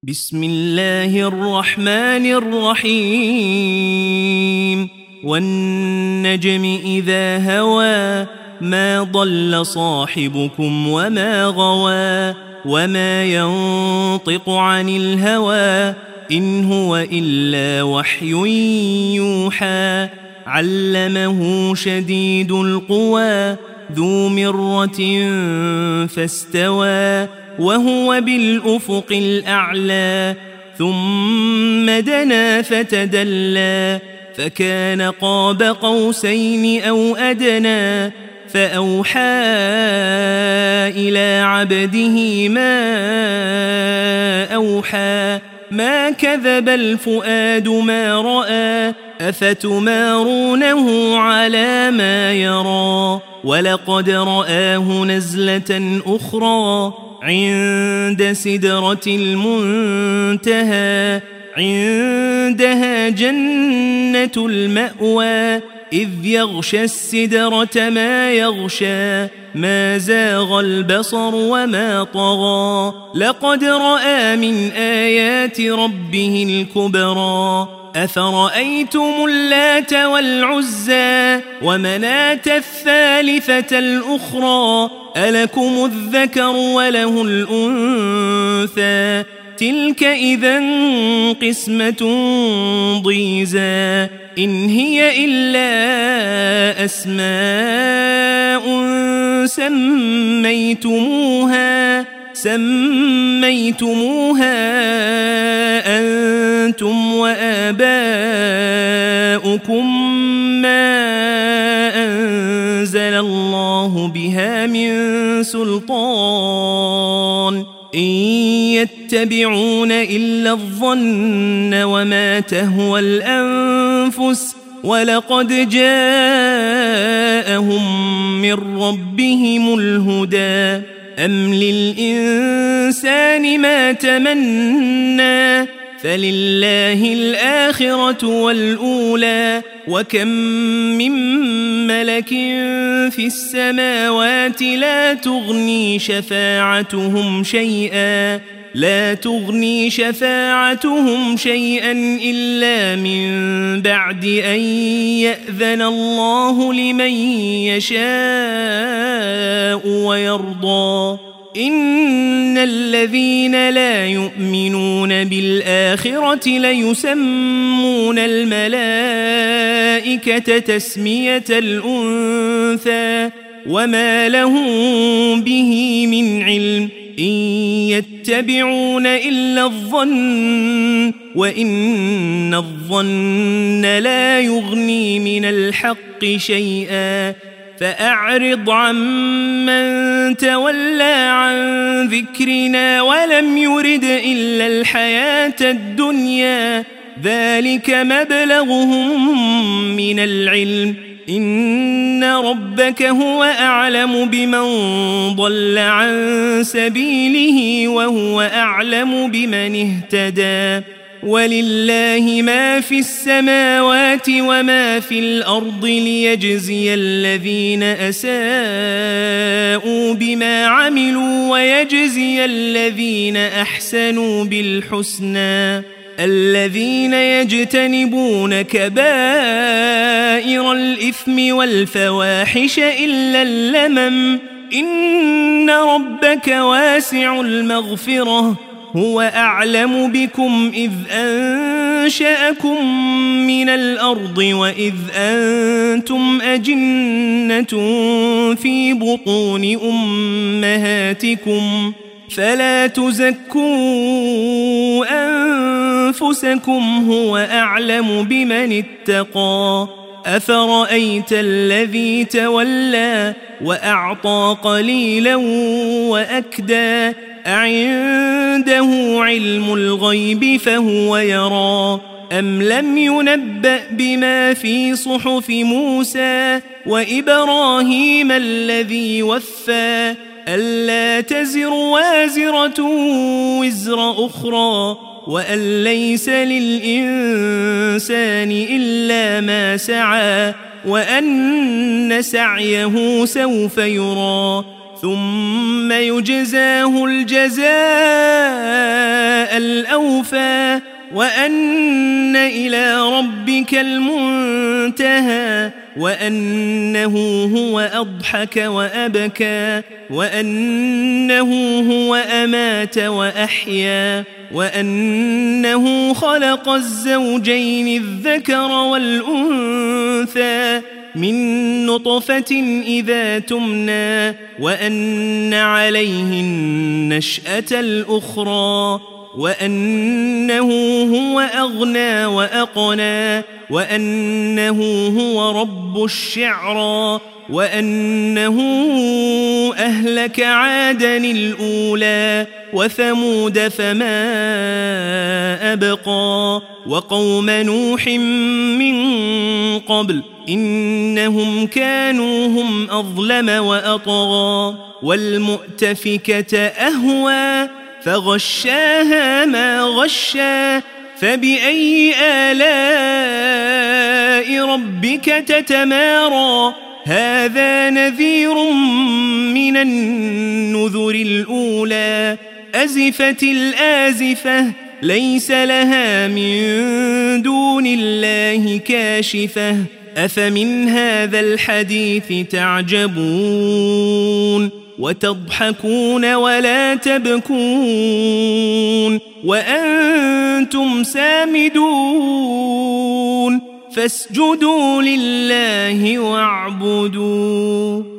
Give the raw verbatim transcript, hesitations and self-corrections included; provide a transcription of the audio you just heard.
بسم الله الرحمن الرحيم والنجم إذا هوى ما ضل صاحبكم وما غوى وما ينطق عن الهوى إن هو إلا وحي يوحى علمه شديد القوى ذو مرة فاستوى وهو بالأفق الأعلى ثم دنا فتدلى فكان قاب قوسين أو أدنى فأوحى إلى عبده ما أوحى ما كذب الفؤاد ما رأى أفتمارونه على ما يرى ولقد رآه نزلة أخرى عند سدرة المنتهى عندها جنة المأوى إذ يغشى السدرة ما يغشى ما زاغ البصر وما طغى لقد رأى من آيات ربه الكبرى أفرأيتم اللات والعزى ومناة الثالثة الأخرى ألكم الذكر وله الأنثى تلك إذا قسمة ضيزى إن هي إلا أسماء سميتموها سميتموها أنتم وآباؤكم ما أنزل الله بها من سلطان إن يتبعون إلا الظن وما تهوى الأنفس ولقد جاءهم من ربهم الهدى أم للإنسان ما تمنى فلله الآخرة والأولى وكم من ملك في السماوات لا تغني شفاعتهم شيئا لا تغني شفاعتهم شيئا إلا من بعد أن يأذن الله لمن يشاء ويرضى إن الذين لا يؤمنون بالآخرة ليسمون الملائكة تسمية الأنثى وما لهم به من علم إن يتبعون إلا الظن وإن الظن لا يغني من الحق شيئا فأعرض عمن تولى عن ذكرنا ولم يرد إلا الحياة الدنيا ذلك مبلغهم من العلم إن ربك هو أعلم بمن ضل عن سبيله وهو أعلم بمن اهتدى ولله ما في السماوات وما في الأرض ليجزي الذين أساءوا بما عملوا ويجزي الذين أحسنوا بالحسنى الذين يجتنبون كبائر الإثم والفواحش إلا اللمم إن ربك واسع المغفرة هو أعلم بكم إذ أنشأكم من الأرض وإذ أنتم أجنة في بطون أمهاتكم فلا تزكوا أنفسكم هو أعلم بمن اتقى أفرأيت الذي تولى وأعطى قليلا وأكدى أعنده علم الغيب فهو يرى أم لم ينبأ بما في صحف موسى وإبراهيم الذي وفى ألا تزر وازرة وزر أخرى وأن ليس للإنسان إلا ما سعى وأن سعيه سوف يرى ثم يجزاه الجزاء الأوفى وأوفى وأن إلى ربك المنتهى وأنه هو أضحك وأبكى وأنه هو أمات وأحيا وأنه خلق الزوجين الذكر والأنثى من نطفة إذا تمنى وأن عليه النشأة الأخرى وأنه هو أغنى وأقنى وأنه هو رب الشعرى وأنه أهلك عادا الأولى وثمود فما أبقى وقوم نوح من قبل إنهم كانوا هم أظلم وأطغى والمؤتفكة أهوى فغشاها ما غشا فبأي آلاء ربك تتمارى هذا نذير من النذر الأولى أزفت الآزفة ليس لها من دون الله كاشفة أفمن هذا الحديث تعجبون وتضحكون ولا تبكون وأنتم سامدون فاسجدوا لله واعبدوا